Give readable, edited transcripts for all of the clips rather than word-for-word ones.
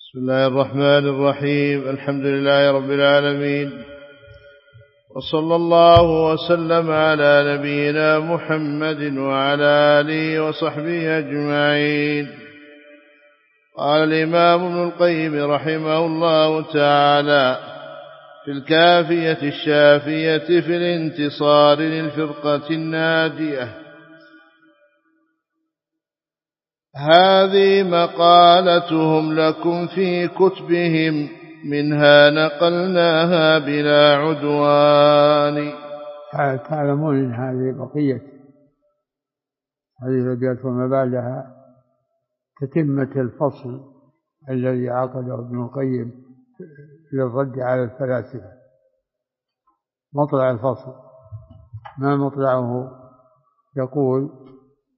بسم الله الرحمن الرحيم. الحمد لله رب العالمين، وصلى الله وسلم على نبينا محمد وعلى آله وصحبه أجمعين. قال الإمام ابن القيم رحمه الله تعالى في الكافية الشافية في الانتصار للفرقة الناجية: هذه مقالتهم لكم في كتبهم، منها نقلناها بلا عدوان. تعلمون أن هذه بقية هذه الأبيات وما بعدها تتمة الفصل الذي عقده ابن القيم للرد على الفلاسفة. مطلع الفصل ما مطلعه؟ يقول: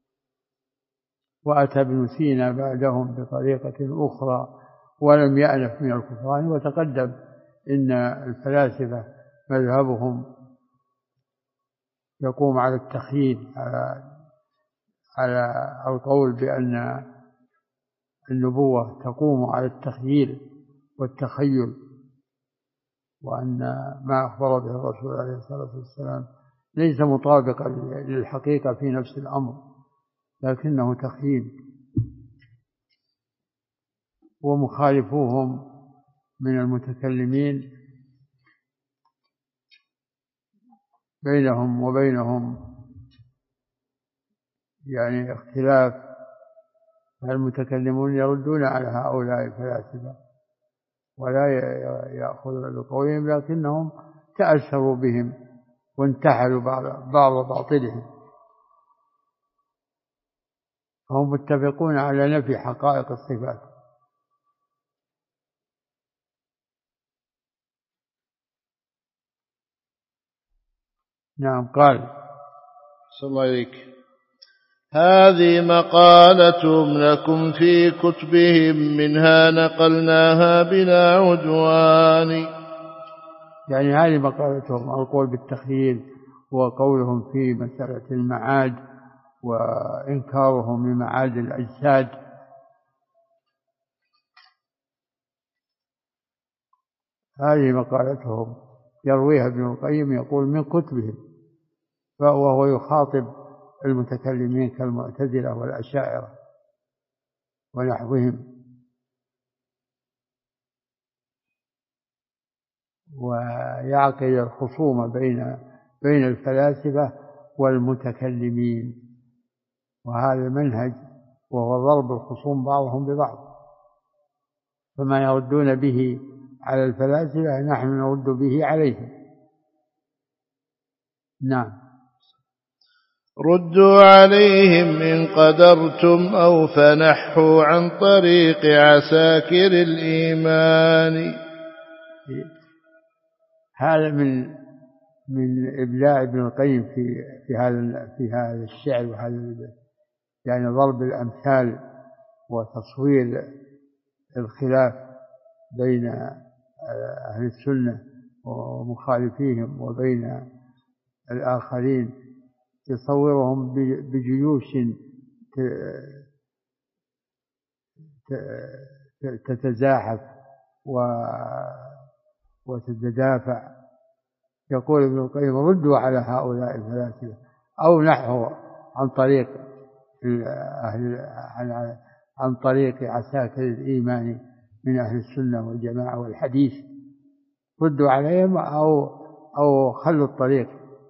وأتى ابن سينا بعدهم بطريقة أخرى ولم يأنف من الكفران. وتقدم إن الفلاسفة مذهبهم يقوم على التخييل، على القول بأن النبوة تقوم على التخييل والتخيل، وأن ما أخبر به الرسول عليه الصلاة والسلام ليس مطابقا للحقيقة في نفس الأمر، لكنه تخييل. ومخالفوهم من المتكلمين بينهم وبينهم يعني اختلاف، المتكلمون يردون على هؤلاء الفلاسفة ولا يأخذون بقولهم، لكنهم تأثروا بهم وانتحلوا بعض باطلهم، فهم متفقون على نفي حقائق الصفات. نعم. قال صلى الله عليك: هذه مقالتهم لكم في كتبهم، منها نقلناها بلا عدوان. يعني هذه مقالتهم، القول بالتخييل وقولهم في مسألة المعاد وإنكارهم لمعاد الأجساد. هذه مقالتهم يرويها ابن القيم، يقول من كتبهم، وهو يخاطب المتكلمين كالمعتزلة والأشاعرة ونحوهم، ويعقد الخصومة بين الفلاسفة والمتكلمين، وهذا منهج وهو ضرب الخصوم بعضهم ببعض. فما يردون به على الفلاسفة نحن نرد به عليهم. نعم. ردوا عليهم إن قدرتم أو فنحوا عن طريق عساكر الإيمان. هذا من إبداع ابن القيم في هذا الشعر وهذا يعني ضرب الأمثال وتصوير الخلاف بين أهل السنة ومخالفيهم وبين الآخرين، يصورهم بجيوش تتزاحف وتتدافع. يقول ابن القيم: ردوا على هؤلاء الفلاسفة أو نحوا عن طريق عساكر الإيمان من أهل السنة والجماعة والحديث. ردوا عليهم أو خلوا الطريق.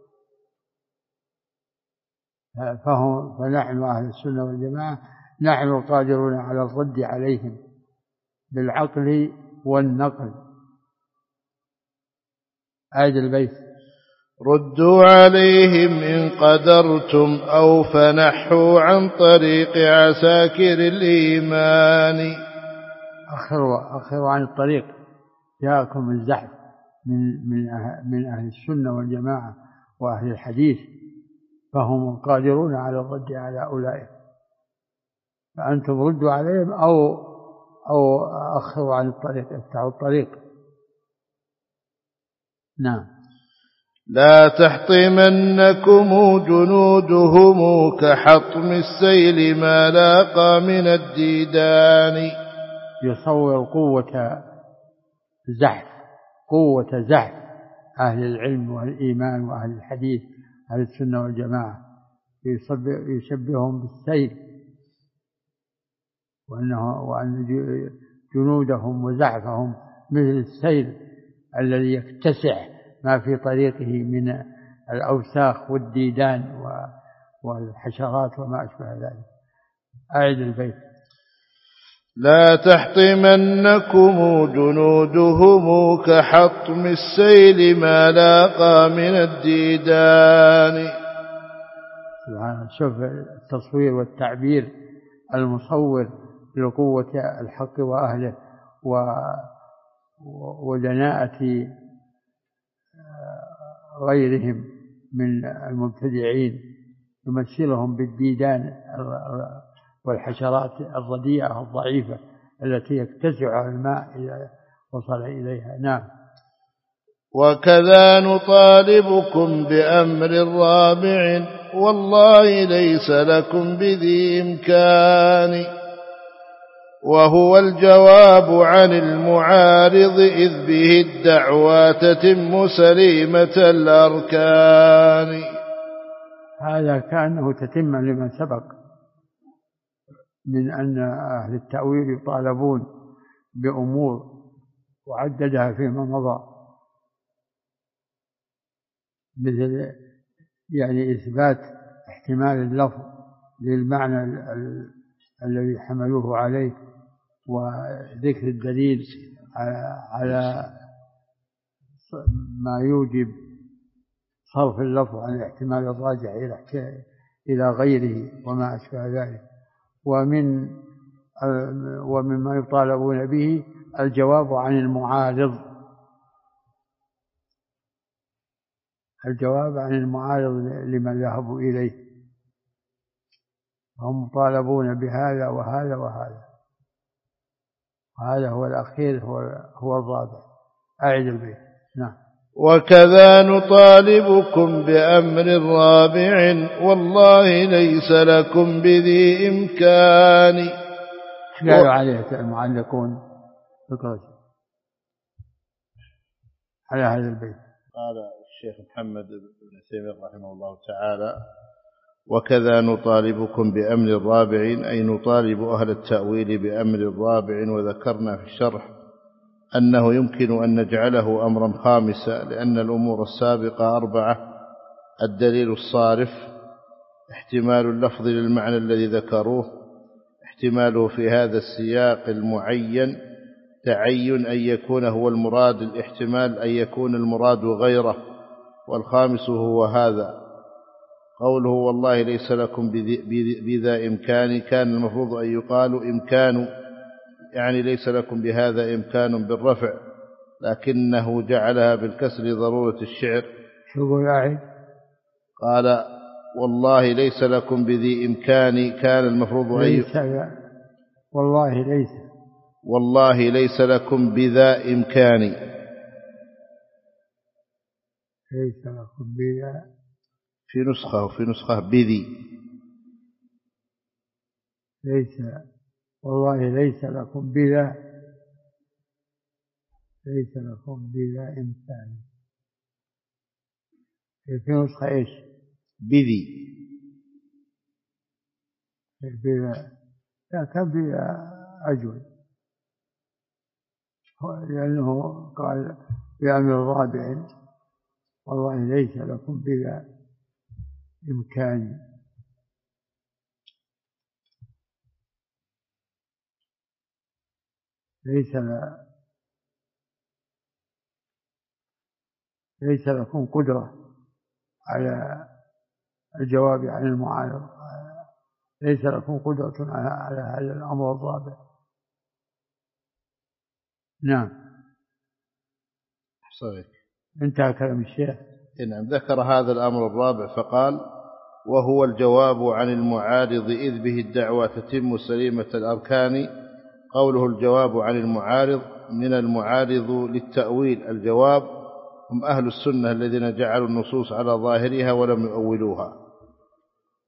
فنحن أهل السنة والجماعة نحن قادرون على الرد عليهم بالعقل والنقل. آية البيت: ردوا عليهم إن قدرتم أو فنحوا عن طريق عساكر الإيمان. أخروا عن الطريق، جاءكم الزحف من أهل السنة والجماعة وأهل الحديث، فهم قادرون على الرد على أولئك، فأنتم ردوا عليهم أو أخروا عن الطريق، افتحوا الطريق. نعم. لا تحطمنكم جنودهم كحطم السيل ما لاقى من الديدان. يصور قوة زحف أهل العلم والإيمان وأهل الحديث أهل السنة والجماعة، يشبههم بالسيل، وأن جنودهم وزحفهم مثل السيل الذي يكتسع ما في طريقه من الأوساخ والديدان والحشرات وما أشبه ذلك. أعد البيت. لا تحطمنكم جنودهم كحطم السيل ما لاقى من الديدان. سبحان، شوف التصوير والتعبير المصور لقوة الحق وأهله ودناءة غيرهم من المبتدعين، يمثلهم بالديدان والحشرات الرديئة الضعيفة التي يكتسعها الماء إذا وصل إليها. نعم. وكذا نطالبكم بأمر رابع والله ليس لكم بذي إمكان، وهو الجواب عن المعارض إذ به الدعوى تتم سليمة الأركان. هذا كأنه تتم لما سبق من أن أهل التأويل يطالبون بأمور وعددها فيما مضى، مثل يعني إثبات احتمال اللفظ للمعنى الذي حملوه عليه، وذكر الدليل على ما يوجب صرف اللفظ عن الاحتمال الراجع إلى غيره وما أشبه ذلك. ومما يطالبون به الجواب عن المعارض لمن ذهبوا إليه، هم مطالبون بهذا وهذا وهذا، وهذا هو الأخير هو الرابع. أعد البيت. نعم. وكذا نطالبكم بأمر رابع والله ليس لكم بذي إمكان. قالوا عليه المعلقون على هذا البيت. قال الشيخ محمد بن تيمية رحمه الله تعالى: وكذا نطالبكم بأمر رابع، أي نطالب أهل التأويل بأمر رابع. وذكرنا في الشرح أنه يمكن أن نجعله أمرا خامسا، لأن الأمور السابقة 4: الدليل الصارف، احتمال اللفظ للمعنى الذي ذكروه، احتماله في هذا السياق المعين، تعين أن يكون هو المراد، الاحتمال أن يكون المراد غيره، والخامس هو هذا قوله والله ليس لكم بذا إمكان. كان المفروض أن يقال إمكان، يعني ليس لكم بهذا إمكان بالرفع، لكنه جعلها بالكسر لضرورة الشعر. شو يعني؟ قال والله ليس لكم بذي إمكان، كان المفروض والله ليس لكم بذا إمكان، ليس لكم بذا، في نسخة بذي، ليس والله ليس لكم بذا، ليس لكم بذا إمكان. في نسخة إيش؟ بذي، بذا، لا كان بذا أجود، لأنه قال بأمر رابع والله ليس لكم بذا إمكان. ليس لكم قدرة على الجواب عن المعارض، ليس لكم قدرة على هذا الأمر الرابع. نعم. صحيح. انتهى كلام الشيخ. نعم. ذكر هذا الأمر الرابع فقال: وهو الجواب عن المعارض إذ به الدعوة تتم سليمة الأركان. قوله الجواب عن المعارض، من المعارض للتأويل الجواب هم أهل السنة الذين جعلوا النصوص على ظاهرها ولم يؤولوها.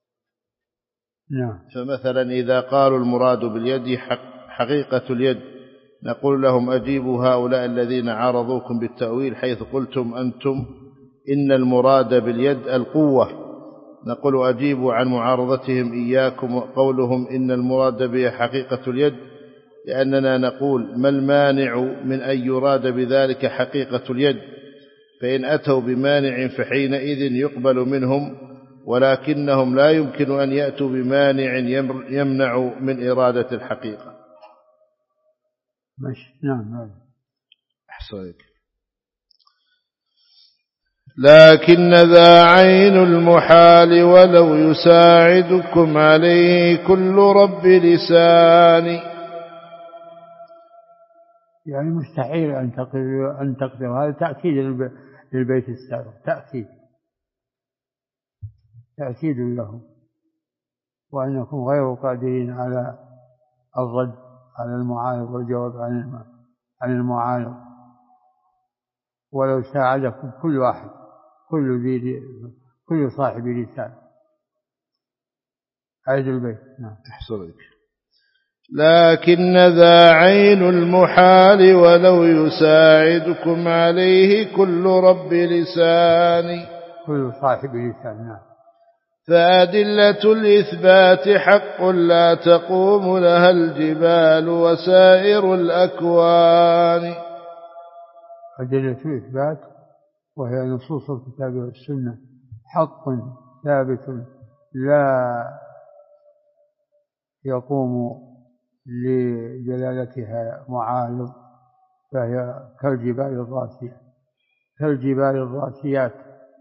نعم. فمثلا إذا قالوا المراد باليد حقيقة اليد نقول لهم أجيبوا هؤلاء الذين عارضوكم بالتأويل حيث قلتم أنتم إن المراد باليد القوة. نقول أجيبوا عن معارضتهم إياكم وقولهم إن المراد به حقيقة اليد، لأننا نقول ما المانع من أن يراد بذلك حقيقة اليد؟ فإن أتوا بمانع فحينئذ يقبل منهم، ولكنهم لا يمكن أن يأتوا بمانع يمنع من إرادة الحقيقة. نعم. أحسنك. لكن ذا عين المحال ولو يساعدكم عليه كل رب لسان. يعني مستحيل أن تقدر. هذا تأكيد للبيت السابق، تأكيد له، وأنكم غير قادرين على الرد على المعارض والجواب عن المعارض. ولو ساعدكم كل واحد، كل صاحب لسان. عيد البيت. نعم. أحسنك. لكن ذا عين المحال ولو يساعدكم عليه كل رب لسان. كل صاحب لسان. نعم. فأدلة الإثبات حق لا تقوم لها الجبال وسائر الأكوان. أدلة الإثبات وهي نصوص الكتاب والسنة حق ثابت لا يقوم لجلالتها معارض، فهي كالجبال الراسيات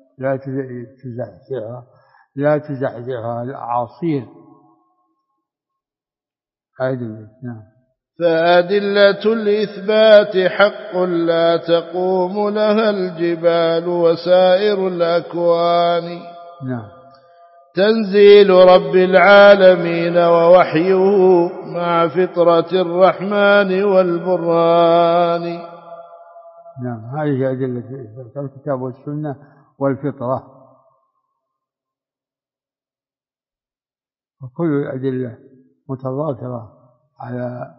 لا تزحزحها الأعاصير. نعم. فأدلة الإثبات حق لا تقوم لها الجبال وسائر الأكوان. نعم. تنزيل رب العالمين ووحيه مع فطرة الرحمن والبرهان. نعم. هذه أدلة الإثبات: الكتاب والسنة والفطرة. وكل الأدلة متضافرة على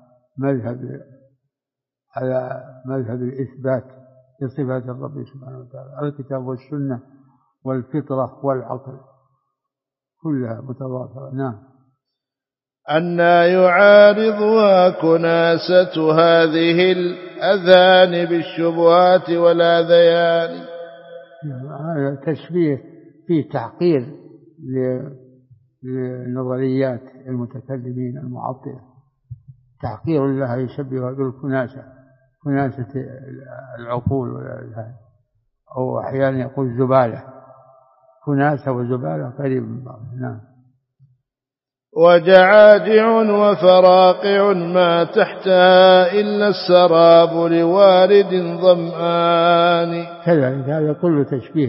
مذهب الإثبات لصفات الرب سبحانه وتعالى. الكتاب والسنة والفطرة والعقل كلها متضافرة. نعم. أنى يعارضها كناسة هذه الأذان بالشبهات والأذيان. هذا تشبيه فيه تحقير للنظريات المتكلمين المعطلة، تحقير لها يشبهها بالكناسة، كناسة العقول والأذهان، أو أحيانا يقول زبالة. كناسة وزبالة قريب من بعض. نعم. وجعاجع وفراقع ما تحتها إلا السراب لوارد ظمآن. كذلك هذا كله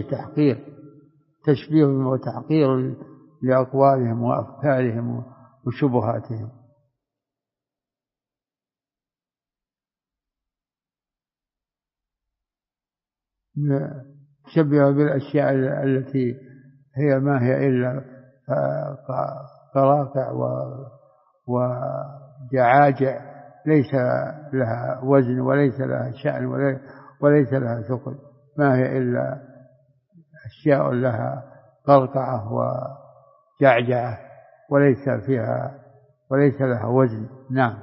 تشبيه وتحقير لأقوالهم وأفكارهم وشبهاتهم. شبه بالأشياء التي هي ما هي إلا قراقع وجعاجع، ليس لها وزن وليس لها شأن وليس لها ثقل، ما هي إلا أشياء لها قرقعة وجعجعة وليس لها وزن. نعم.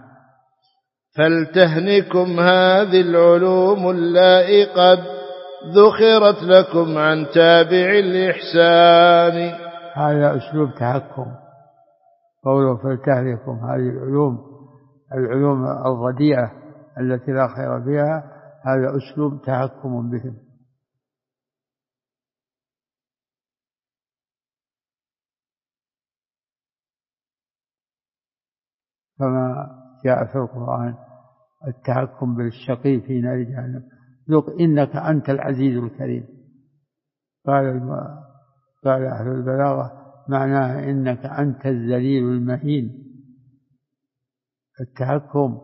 فلتهنكم هذه العلوم اللائقة ذخرت لكم عن تابع الإحسان. هذا أسلوب تحكم، قوله فلتهنكم هذه العلوم الرديئة التي لا خير فيها، هذا أسلوب تحكم بهم. كما جاء في القرآن التحكم بالشقي في نار جهنم: ذق إنك أنت العزيز الكريم. قال أهل البلاغة معناها إنك أنت الذليل المهين. التحكم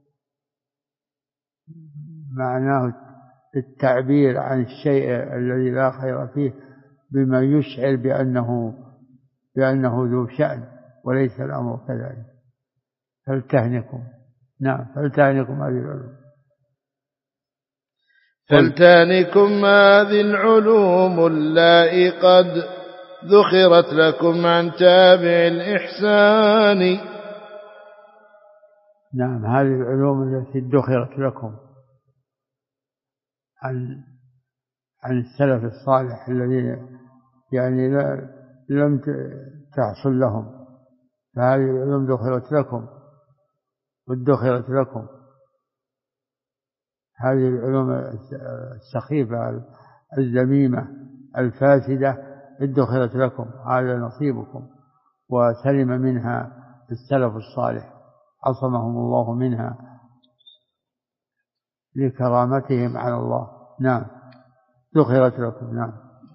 معناه التعبير عن الشيء الذي لا خير فيه بما يشعر بأنه ذو شأن، وليس الأمر كذلك. فلتهنكم نعم. فلتعنكم هذه العلوم. فلتعنكم هذه العلوم اللائي قد ذخرت لكم عن تابع الإحسان. نعم. هذه العلوم التي ادخرت لكم عن السلف الصالح الذين يعني لم تحصل لهم، فهذه العلوم ذخرت لكم وادخرت لكم. هذه العلوم السخيفة الذميمة الفاسدة ادخرت لكم، هذا نصيبكم، وسلم منها السلف الصالح، عصمهم الله منها لكرامتهم على الله. نعم. ذخرت لكم. نعم.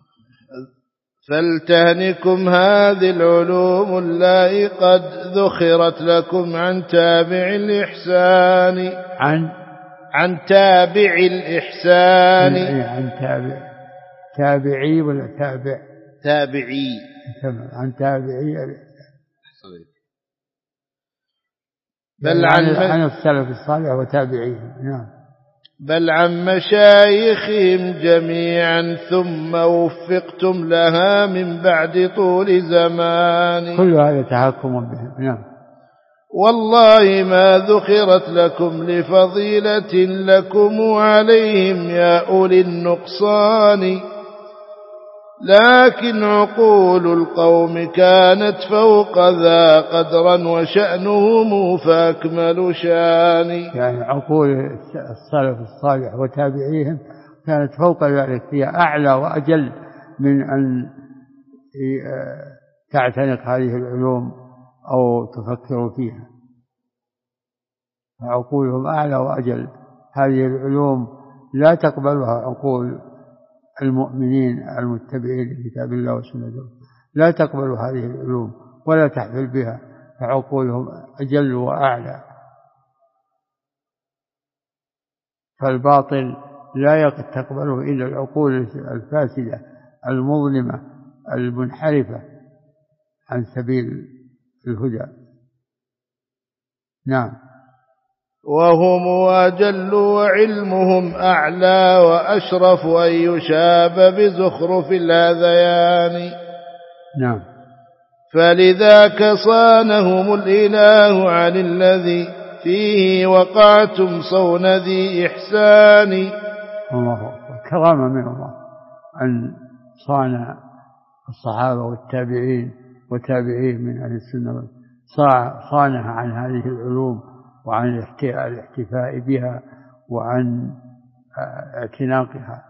فلتهنكم هذه العلوم اللائي قد ذخرت لكم عن تابع الإحسان. عن تابع الإحسان. عن تابعي ولا تابع؟ تابعي. عن تابعي. بل عن السلف الصالح وتابعيهم. نعم. بل عن مشايخهم جميعا ثم وفقتم لها من بعد طول زمان. كل هذا تحكم بهم. نعم. والله ما ذخرت لكم لفضيلة لكم عليهم يا أولي النقصان، لكن عقول القوم كانت فوق ذا قدرا وشأنهم فأكمل شان. يعني عقول السلف الصالح وتابعيهم كانت فوق ذلك، هي أعلى وأجل من أن تعتنق هذه العلوم أو تفكر فيها. عقولهم أعلى وأجل. هذه العلوم لا تقبلها عقول المؤمنين المتبعين لكتاب الله وسنته، لا تقبل هذه العلوم ولا تحفل بها، فعقولهم أجل وأعلى. فالباطل لا تقبله إلا العقول الفاسدة المظلمة المنحرفة عن سبيل الهدى. نعم. وهم أجل وعلمهم أعلى وأشرف أن يشاب بزخرف الهذيان. نعم. فلذاك صانهم الإله عن الذي فيه وقعتم صون ذي إحسان. الله كرامة من الله أن صان الصحابة والتابعين وتابعين من أهل السنة، صانها عن هذه العلوم وعن الاحتفاء بها وعن اعتناقها.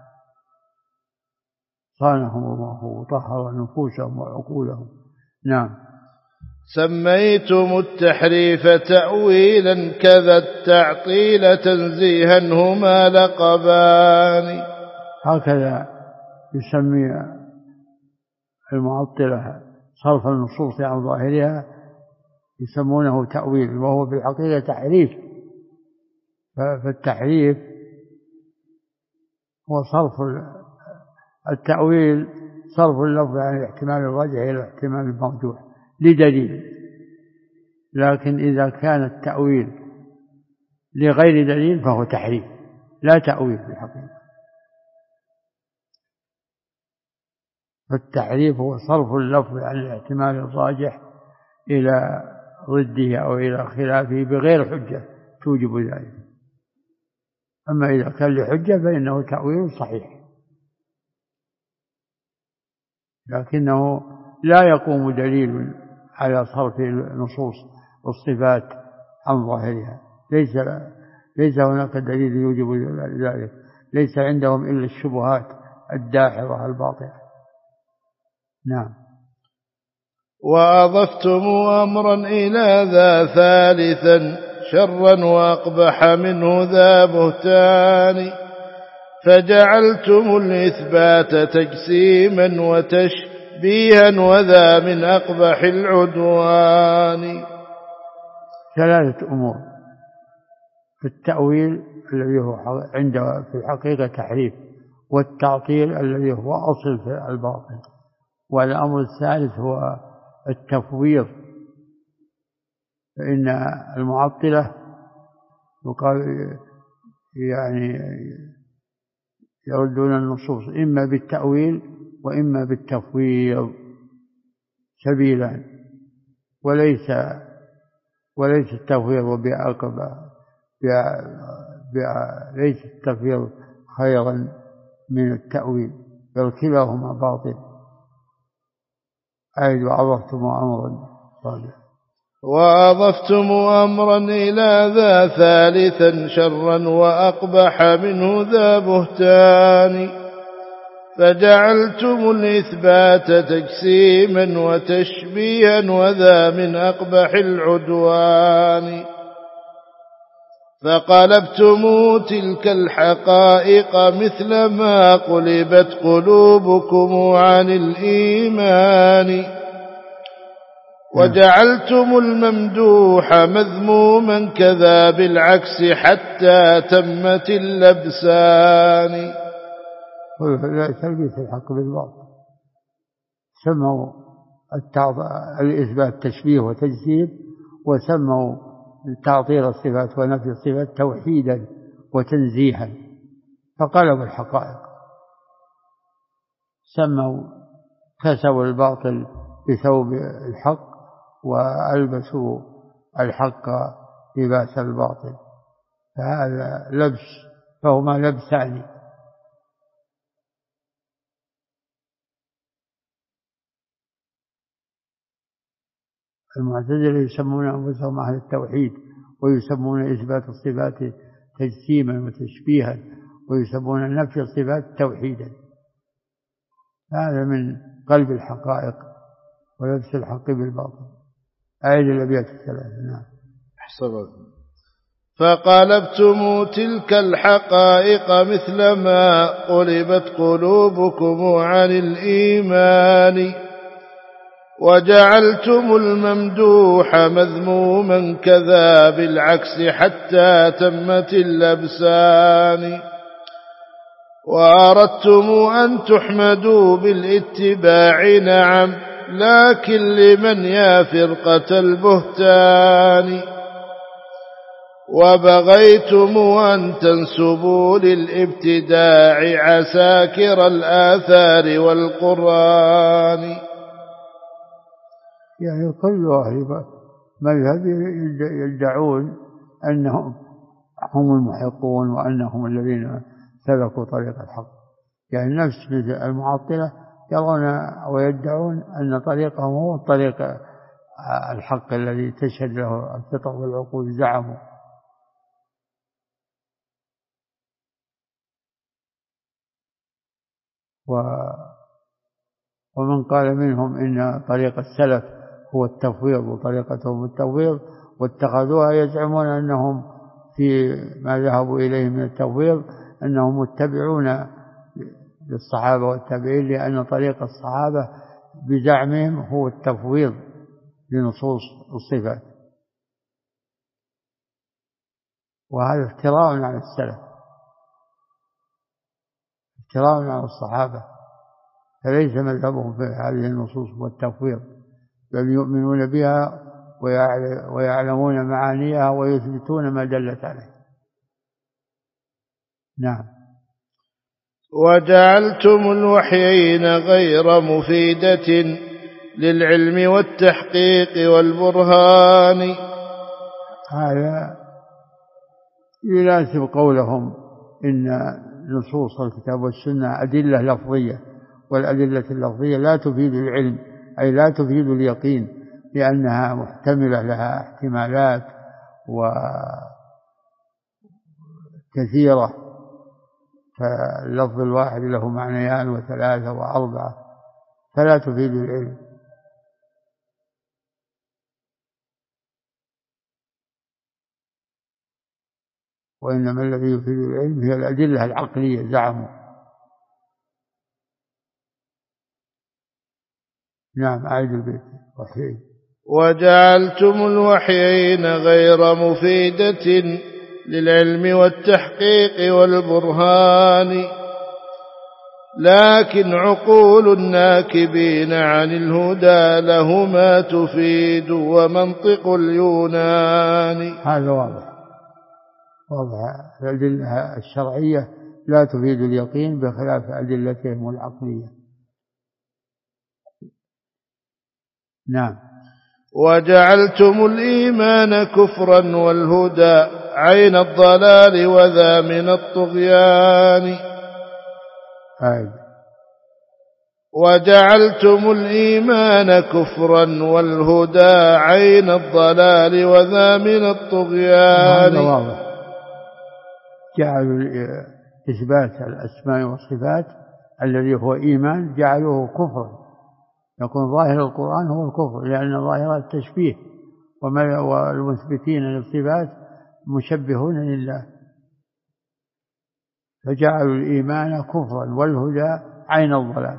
صانهم الله وطهر نفوسهم وعقولهم. نعم. سميتم التحريف تأويلا كذا التعطيل تنزيها هما لقبان. هكذا يسمي المعطلة صرف النصوص عن ظاهرها، يسمونه تأويل، وهو في الحقيقة تحريف. فالتحريف هو صرف التأويل، صرف اللفظ عن الاحتمال الراجح إلى الاحتمال المرجوح لدليل. لكن إذا كان التأويل لغير دليل فهو تحريف لا تأويل في الحقيقة. فالتحريف هو صرف اللفظ عن الاحتمال الراجح إلى ضده أو إلى خلافه بغير حجة توجب ذلك. أما إذا كان لحجة فإنه تأويل صحيح، لكنه لا يقوم دليل على صرف النصوص والصفات عن ظاهرها. ليس هناك دليل يوجب ذلك. ليس عندهم إلا الشبهات الداحضة الباطلة. نعم. وأضفتم أمرا إلى ذا ثالثا شرا وأقبح منه ذا بهتان، فجعلتم الإثبات تجسيما وتشبيها وذا من أقبح العدوان. ثلاثة أمور: في التأويل الذي هو عنده في الحقيقة تحريف، والتعطيل الذي هو أصل في الباطل، والأمر الثالث هو التفويض. فإن المعطلة يقال يعني يردون النصوص إما بالتأويل وإما بالتفويض سبيلا، وليس التفويض ليس التفويض خيرا من التأويل، بل كلاهما باطل. وأضفتم أمرا وأضفتم أمرا إلى ذا ثالثا شرا وأقبح منه ذا بهتان، فجعلتم الإثبات تجسيما وتشبيها وذا من أقبح العدوان، فقلبتم تلك الحقائق مثل ما قلبت قلوبكم عن الإيمان، وجعلتم الممدوح مذموما كذا بالعكس حتى تمت اللبسان. تلبيس الحق بالباطل، سموا الإثبات تشبيه وتجسيم، وسموا تعطيل الصفات ونفي الصفات توحيدا وتنزيها، فقلبوا الحقائق، كسوا الباطل بثوب الحق وألبسوا الحق لباس الباطل، فهذا فهما لبسان. المعتزلة يسمون أنفسهم أهل التوحيد، ويسمون إثبات الصفات تجسيما وتشبيها، ويسمون نفي الصفات توحيدا. هذا من قلب الحقائق ولبس الحق بالباطل. أعيد الأبيات الثلاثة. نعم. فقلبتم تلك الحقائق مثل ما قلبت قلوبكم عن الإيمان، وجعلتم الممدوح مذموما كذا بالعكس حتى تمت اللبسان، وأردتم أن تحمدوا بالاتباع نعم، لكن لمن يا فرقة البهتان، وبغيتم أن تنسبوا للابتداع عساكر الآثار والقرآن. يعني كل أهل مذهب يدعون أنهم هم المحقون وأنهم الذين سلكوا طريق الحق، يعني نفس مثل المعطلة يرون ويدعون أن طريقهم هو الطريق الحق الذي تشهد له الفطر والعقول، زعموا. ومن قال منهم إن طريق السلف هو التفويض وطريقتهم التفويض، واتخذوها يزعمون أنهم في ما ذهبوا إليه من التفويض أنهم متبعون للصحابة والتابعين، لأن طريق الصحابة بزعمهم هو التفويض لنصوص الصفات، وهذا افتراء على السلف، افتراء على الصحابة، فليس مذهبهم في هذه النصوص والتفويض، بل يؤمنون بها ويعلمون معانيها ويثبتون ما دلت عليه. نعم. وجعلتم الوحيين غير مفيدة للعلم والتحقيق والبرهان. هذا يناسب قولهم إن نصوص الكتاب والسنة أدلة لفظية، والأدلة اللفظية لا تفيد العلم، أي لا تفيد اليقين، لأنها محتملة لها احتمالات وكثيرة، فاللفظ الواحد له معنيان وثلاثة وأربعة، فلا تفيد العلم. وإنما الذي يفيد العلم هي الأدلة العقلية، زعموا. نعم. أعيد البيت. وحيين. وجعلتم الوحيين غير مفيدة للعلم والتحقيق والبرهان، لكن عقول الناكبين عن الهدى لهما تفيد ومنطق اليونان. هذا واضح. واضح. الأدلة الشرعية لا تفيد اليقين بخلاف أدلتهم العقلية. نعم. وجعلتم الإيمان كفرا والهدى عين الضلال وذا من الطغيان. وجعلتم الإيمان كفرا والهدى عين الضلال وذا من الطغيان. هذا واضح. جعلوا إثبات الأسماء والصفات الذي هو إيمان جعلوه كفرا، يكون ظاهر القرآن هو الكفر، لأن ظاهر التشبيه، والمثبتين للصفات مشبهون لله، فجعلوا الإيمان كفرا والهدى عين الضلال.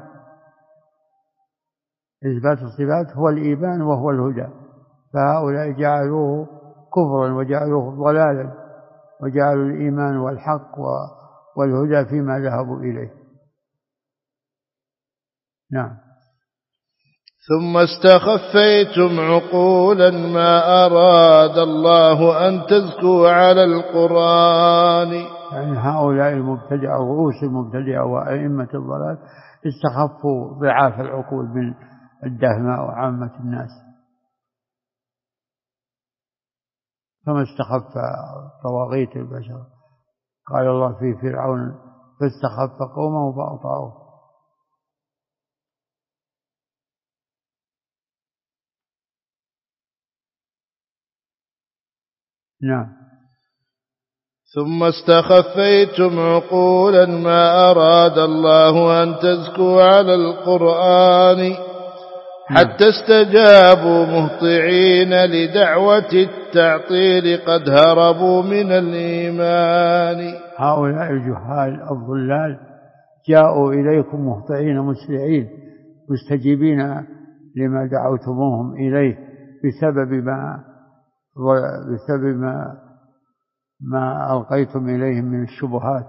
إثبات الصفات هو الإيمان وهو الهدى، فهؤلاء جعلوه كفرا وجعلوه ضلالا، وجعلوا الإيمان والحق والهدى فيما ذهبوا إليه. نعم. ثم استخفيتم عقولا ما أراد الله أن تزكوا على القرآن. يعني هؤلاء المبتدعة، رؤوس المبتدعة وأئمة الضلال استخفوا ضعاف العقول من الدهماء وعامة الناس، كما استخف طواغيت البشر. قال الله في فرعون فاستخف قومه فأطاعوه. نعم. ثم استخفيتم عقولا ما أراد الله أن تزكوا على القرآن حتى استجابوا مهطعين لدعوة التعطيل قد هربوا من الإيمان. هؤلاء الجهال الضلال جاءوا إليكم مهطعين مسرعين مستجيبين لما دعوتموهم إليه بسبب ما ألقيتم إليهم من الشبهات،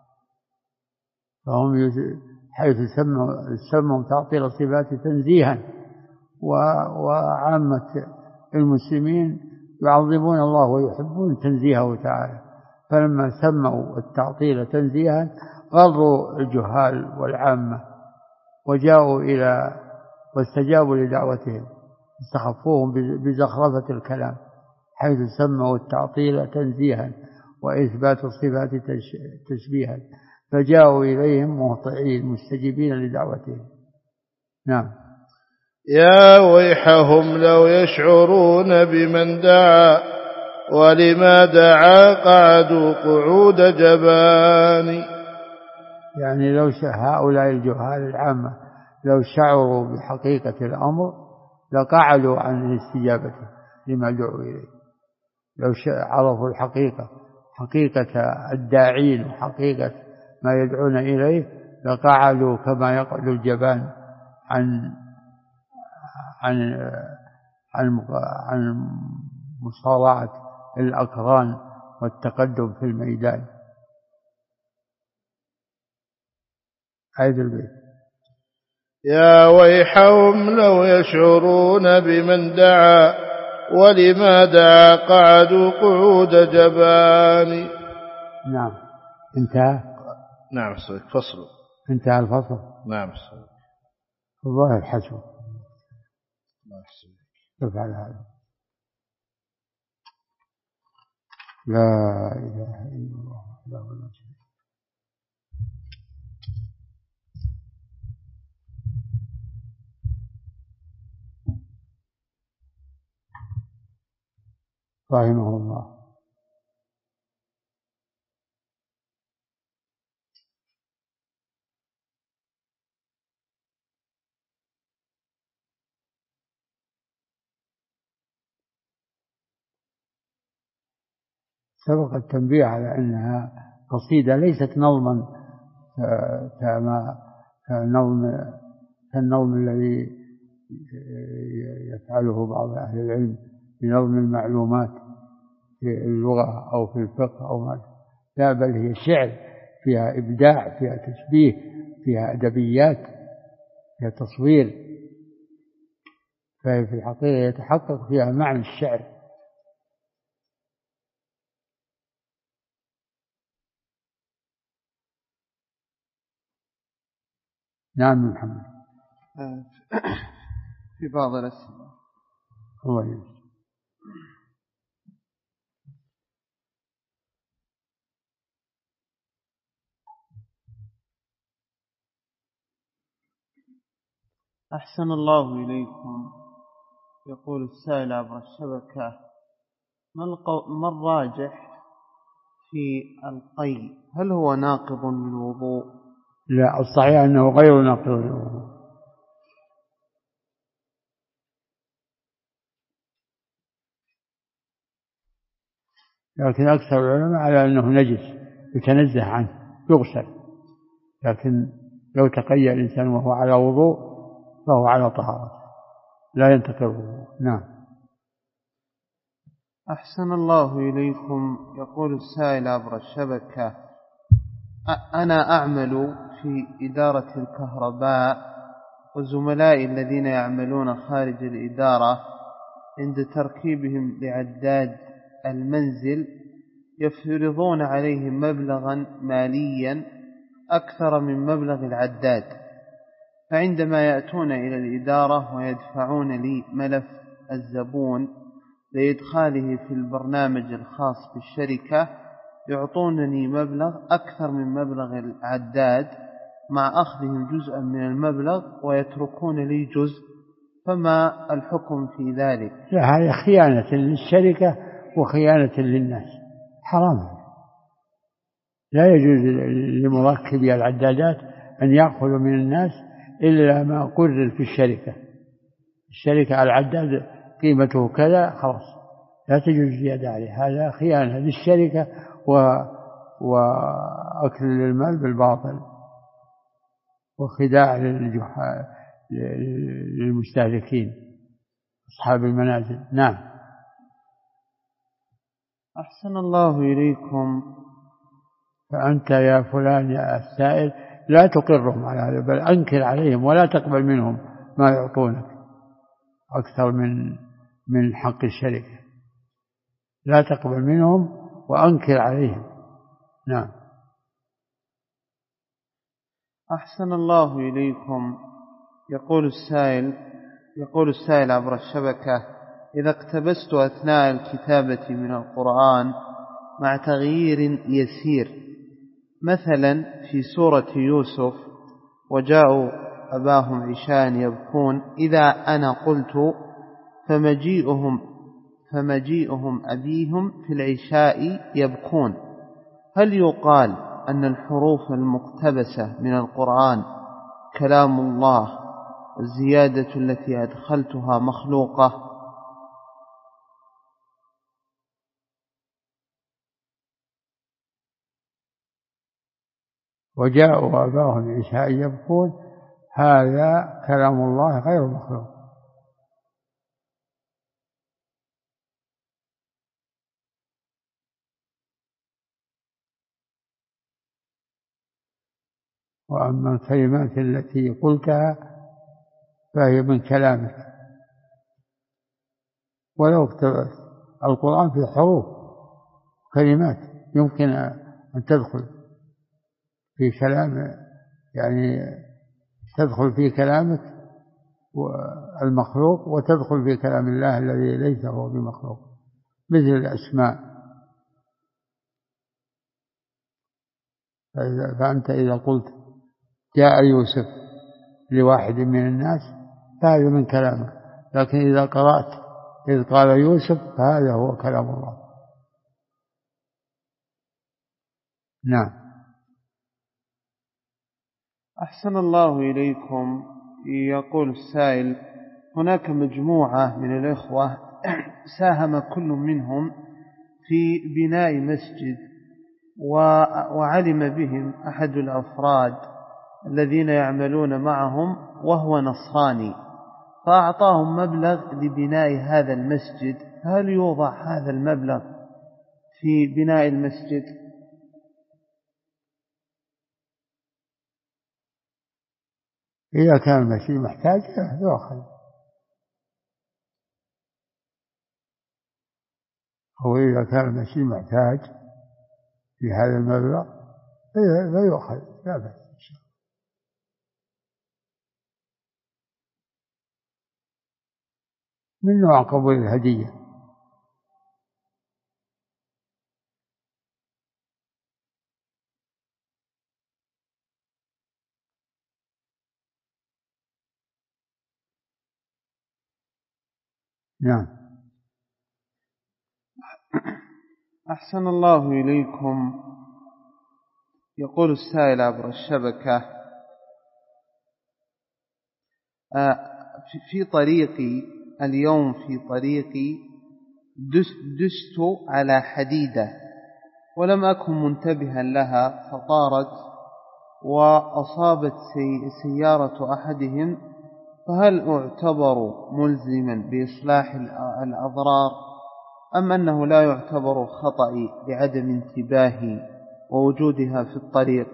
فهم حيث سموا تعطيل الصفات تنزيها، وعامة المسلمين يعظمون الله ويحبون تنزيهه تعالى، فلما سموا التعطيل تنزيها غروا الجهال والعامة وجاءوا واستجابوا لدعوتهم، استخفوهم بزخرفة الكلام حيث سموا التعطيل تنزيها وإثبات الصفات تشبيها، فجاءوا إليهم مهطعين مستجيبين لدعوتهم. نعم. يا ويحهم لو يشعرون بمن دعا ولما دعا قعدوا قعود جبان. يعني لو هؤلاء الجهال العامة لو شعروا بحقيقة الأمر لقعدوا عن الاستجابة لما دعوا إليه. لو عرفوا حقيقة الداعين وحقيقة ما يدعون إليه لقعدوا كما يقعد الجبان عن مصارعة الأقران والتقدم في الميدان. عيد البيت. يا ويحهم لو يشعرون بمن دعا ولما دعا قعدوا قعود جبان. نعم. انتهى. نعم صحيح. فصل. انتهى الفصل. نعم صحيح. الله الحسن. الله يحسن. افعل هذا. لا إله إلا الله لا إله. رحمه الله. سبق التنبيه على أنها قصيدة ليست نظما كالنظم الذي يفعله بعض أهل العلم بنظم المعلومات في اللغة أو في الفقه أو ما، لا، بل هي شعر فيها إبداع، فيها تشبيه، فيها أدبيات، فيها تصوير، فهي في الحقيقة يتحقق فيها معنى الشعر. نعم محمد. في بعض الأسئلة. الله يجزيك. أحسن الله إليكم. يقول السائل عبر الشبكة: ما الراجح في القي؟ هل هو ناقض للوضوء؟ لا، الصحيح أنه غير ناقض للوضوء، لكن أكثر العلماء على أنه نجس يتنزه عنه يغسل، لكن لو تقي الإنسان وهو على وضوء فهو على طهارة لا ينتقض الوضوء. نعم. أحسن الله إليكم. يقول السائل عبر الشبكة: أنا أعمل في إدارة الكهرباء، وزملائي الذين يعملون خارج الإدارة عند تركيبهم لعداد المنزل يفرضون عليهم مبلغا ماليا أكثر من مبلغ العداد، فعندما يأتون إلى الإدارة ويدفعون لي ملف الزبون لإدخاله في البرنامج الخاص بالشركة يعطونني مبلغ أكثر من مبلغ العداد مع أخذهم جزءا من المبلغ ويتركون لي جزء، فما الحكم في ذلك؟ لا، هذه خيانة للشركة وخيانة للناس، حرام. لا يجوز لمركبي العدادات أن يأخذوا من الناس إلا ما قرر في الشركة العداد قيمته كذا، خلاص لا تجوز زيادة عليه. هذا خيانة للشركة وأكل المال بالباطل وخداع للمستهلكين أصحاب المنازل. نعم. أحسن الله إليكم. فأنت يا فلان يا السائل لا تقرهم على هذا، بل أنكر عليهم ولا تقبل منهم ما يعطونك أكثر من حق الشركة، لا تقبل منهم وأنكر عليهم. نعم. أحسن الله إليكم. يقول السائل عبر الشبكة: إذا اقتبست أثناء الكتابة من القرآن مع تغيير يسير، مثلا في سورة يوسف وجاءوا أباهم عشاء يبكون، إذا أنا قلت فمجيئهم أبيهم في العشاء يبكون، هل يقال أن الحروف المقتبسة من القرآن كلام الله والزيادة التي أدخلتها مخلوقة؟ وجاءوا أباهم عشاء يبكون، هذا كلام الله غير مخلوق. وأما الكلمات التي قلتها فهي من كلامك، ولو اكتبت القرآن في حروف كلمات يمكن أن تدخل في كلام، يعني تدخل في كلامك المخلوق وتدخل في كلام الله الذي ليس هو بمخلوق، مثل الأسماء. فأنت إذا قلت جاء يوسف لواحد من الناس فهذا من كلامك، لكن إذا قرأت إذ قال يوسف فهذا هو كلام الله. نعم. أحسن الله إليكم. يقول السائل: هناك مجموعة من الإخوة ساهم كل منهم في بناء مسجد، وعلم بهم أحد الأفراد الذين يعملون معهم وهو نصراني، فأعطاهم مبلغ لبناء هذا المسجد، هل يوضع هذا المبلغ في بناء المسجد؟ إذا كان المسجد محتاج يأخذ، وإذا كان المسجد محتاج في هذا المبلغ فيأخذ، لا بأس. من نوع قبول الهدية. نعم. أحسن الله إليكم. يقول السائل عبر الشبكة: في طريقي اليوم دست على حديدة ولم أكن منتبها لها، فطارت وأصابت سيارة أحدهم، فهل أعتبر ملزما بإصلاح الأضرار أم أنه لا يعتبر خطأي لعدم انتباهي ووجودها في الطريق؟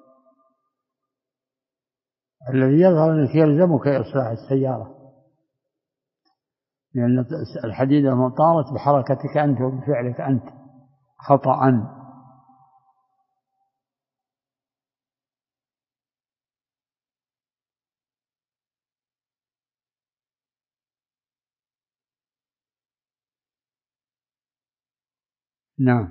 الذي يظهر أنك يلزمك إصلاح السيارة، لأن الحديدة من طارت بحركتك أنت وبفعلك أنت خطأ. نعم.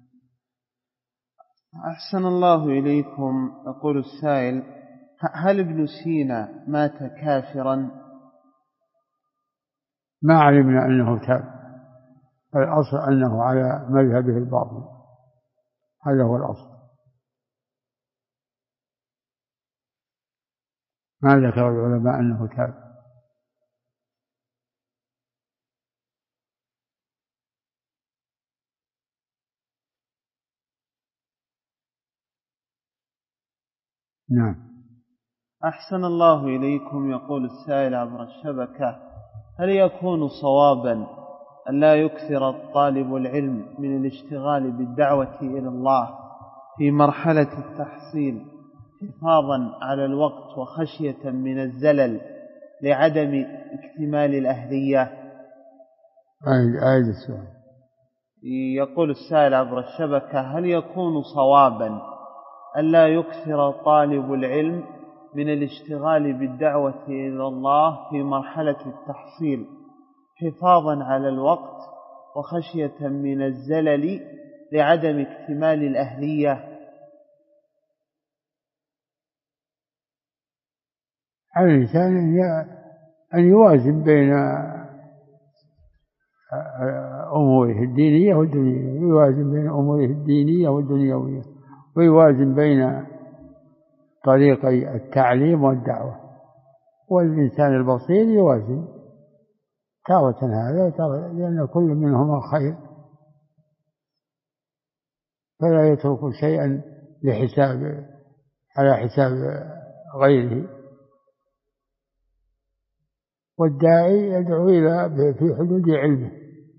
أحسن الله إليكم. يقول السائل: هل ابن سينا مات كافرا؟ ما علمنا أنه تاب، الأصل أنه على مذهبه الباطل، هذا هو الأصل. ما ذكر العلماء أنه تاب. نعم. أحسن الله إليكم. يقول السائل عبر الشبكة: هل يكون صوابا أن لا يكثر الطالب العلم من الاشتغال بالدعوة إلى الله في مرحلة التحصيل حفاظا على الوقت وخشية من الزلل لعدم اكتمال الأهلية؟ آية السؤال. يقول السائل عبر الشبكة: هل يكون صوابا أن لا يكثر طالب العلم من الاشتغال بالدعوة إلى الله في مرحلة التحصيل حفاظا على الوقت وخشية من الزلل لعدم اكتمال الأهلية؟ على الإنسان أن يوازن بين أموره الدينية والدنيوية، يوازن بين أموره الدينية والدنيوية، ويوازن بين طريقي التعليم والدعوة. والإنسان البصير يوازن تارة هذا وتارة، لأن كل منهما خير، فلا يترك شيئا على حساب غيره. والداعي يدعو إلى في حدود علمه.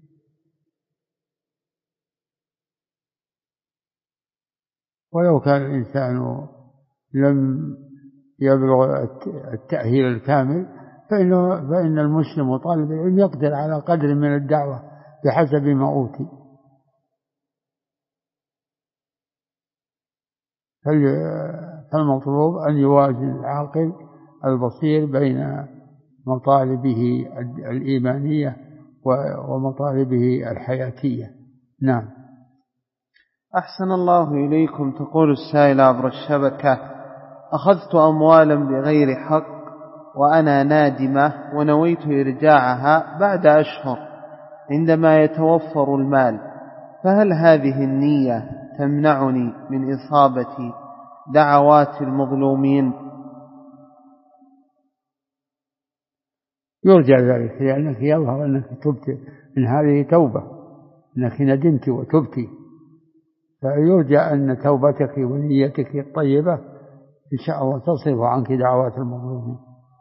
ولو كان الإنسان لم يبلغ التأهيل الكامل فإن المسلم وطالب العلم يقدر على قدر من الدعوة بحسب ما أوتي. فالمطلوب أن يوازن العاقل البصير بين مطالبه الإيمانية ومطالبه الحياتية. نعم. أحسن الله إليكم. تقول السائل عبر الشبكة: أخذت أموالا بغير حق وأنا نادمة ونويت إرجاعها بعد أشهر عندما يتوفر المال، فهل هذه النية تمنعني من إصابة دعوات المظلومين؟ يرجى ذلك، لأنك يظهر أنك تبت من هذه توبة، أنك ندمت وتبت، فيرجى أن توبتك ونيتك الطيبة إن شاء الله تصرف عنك دعوات المظلومين.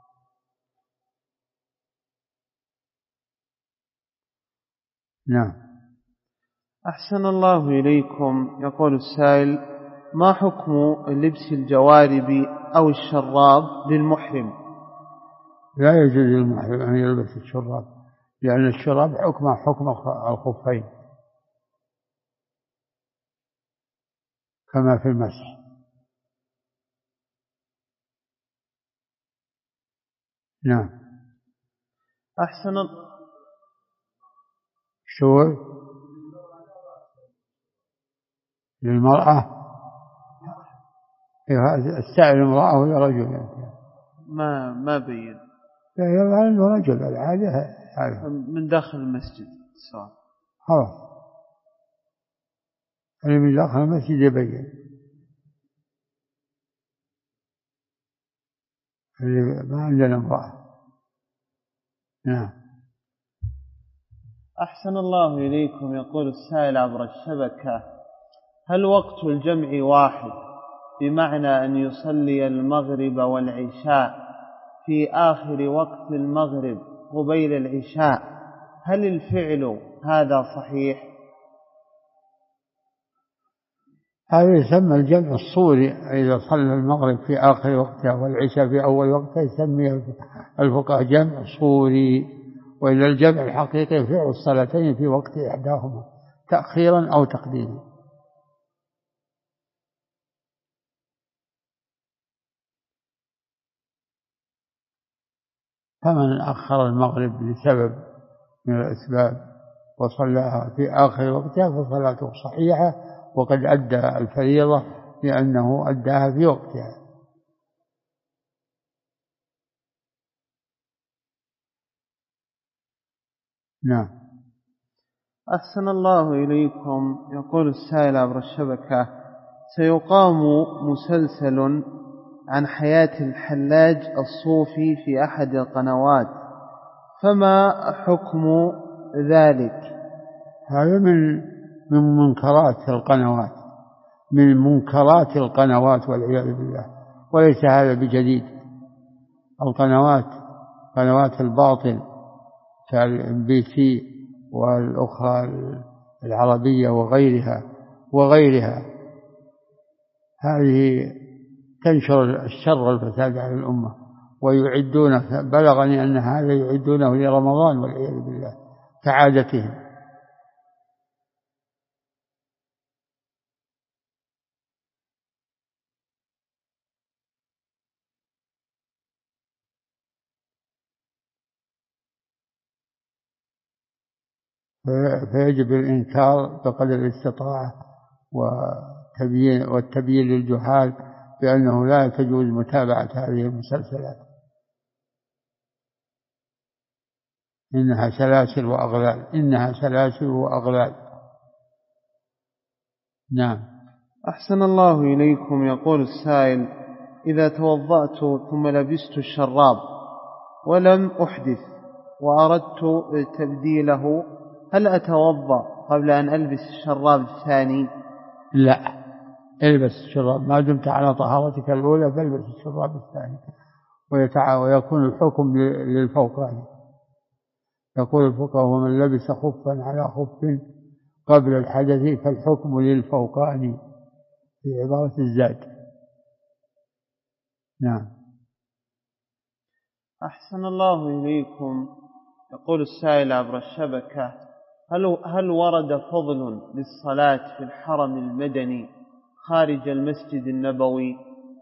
نعم. أحسن الله إليكم. يقول السائل: ما حكم لبس الجوارب أو الشراب للمحرم؟ لا يجوز للمحرم أن يلبس الشراب، لأن الشراب حكم الخفين كما في المسح. نعم. شو للمرأة؟ السائل المرأة ولا رجل؟ ما بين. لا يلا أنه رجل العادة من داخل المسجد السؤال. خلاص اللي من داخل المسجد يبين، اللي ما عندنا امرأة. نعم. أحسن الله إليكم. يقول السائل عبر الشبكة: هل وقت الجمع واحد، بمعنى أن يصلي المغرب والعشاء في آخر وقت المغرب قبيل العشاء؟ هل الفعل هذا صحيح؟ هذا يسمى الجمع الصوري. إذا صلى المغرب في آخر وقتها والعشاء في أول وقتها يسميه الفقهاء جمع صوري. وإلى الجمع الحقيقي فعل الصلاتين في وقت إحداهما تأخيرا أو تقديما. فمن أخر المغرب لسبب من الأسباب وصلاها في آخر وقتها فصلاته صحيحة، وقد أدى الفريضة لأنه أداها في وقتها. نعم. أحسن الله إليكم. يقول السائل عبر الشبكة: سيقام مسلسل عن حياة الحلاج الصوفي في أحد القنوات، فما حكم ذلك؟ هذا من منكرات القنوات، من منكرات القنوات والعياذ بالله، وليس هذا بجديد. قنوات الباطل كالMBC والأخرى العربية وغيرها هذه تنشر الشر والفساد على الأمة، ويعدون، بلغني أن هذا يعدونه لرمضان والعياذ بالله كعادتهم. فيجب الإنكار بقدر الاستطاعة والتبيين للجهال بأنه لا تجوز متابعة هذه المسلسلات، إنها سلاسل وأغلال. نعم. أحسن الله إليكم. يقول السائل: إذا توضأت ثم لبست الشراب ولم أحدث وأردت تبديله، هل أتوضأ قبل أن ألبس الشراب الثاني؟ لا، البس الشراب ما دمت على طهارتك الأولى، فالبس الشراب الثاني، ويكون الحكم للفوقاني. يقول الفقهاء: ومن لبس خفا على خف قبل الحدث فالحكم للفوقاني، في عبارة الزاد. نعم. أحسن الله إليكم. يقول السائل عبر الشبكة: هل ورد فضل للصلاة في الحرم المدني خارج المسجد النبوي؟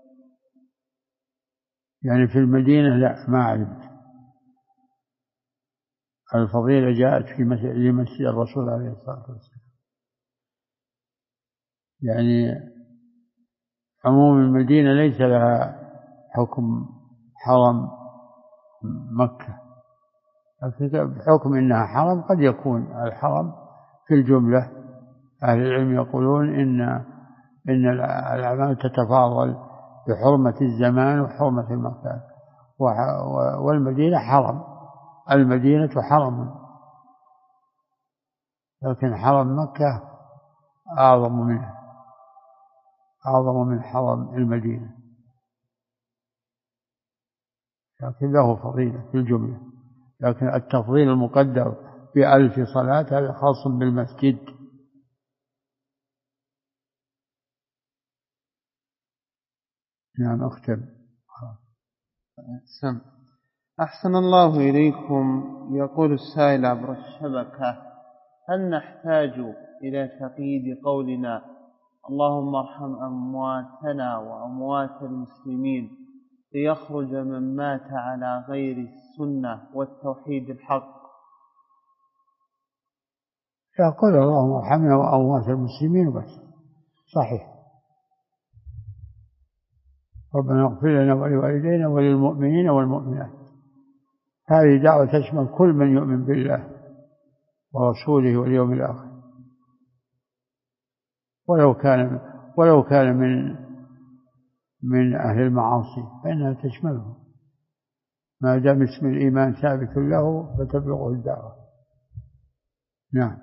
يعني في المدينة لا، ما علمت. الفضيلة جاءت في لمسجد الرسول عليه الصلاة والسلام. يعني عموم المدينة ليس لها حكم حرم مكة، بحكم إنها حرم قد يكون الحرم في الجملة. أهل العلم يقولون إن الأعمال تتفاضل بحرمة الزمان وحرمة المكان، والمدينة حرم. المدينة حرم، لكن حرم مكة أعظم من حرم المدينة، لكن له فضيلة في الجملة. لكن التفضيل المقدر ب1000 صلاة هذا خاص بالمسجد. نعم. أختم. أحسن الله إليكم. يقول السائل عبر الشبكة: هل نحتاج إلى تقييد قولنا اللهم ارحم أمواتنا وأموات المسلمين ليخرج من مات على غير السنة والتوحيد الحق؟ يقول اللهم ارحمنا وأموات المسلمين بس، صحيح. ربنا اغفر لنا ولوالدينا وللمؤمنين والمؤمنات، هذه دعوة تشمل كل من يؤمن بالله ورسوله واليوم الآخر، ولو كان من أهل المعاصي فإنها تشمله، ما دام اسم الإيمان ثابت له فتبلغه الدعوة. نعم.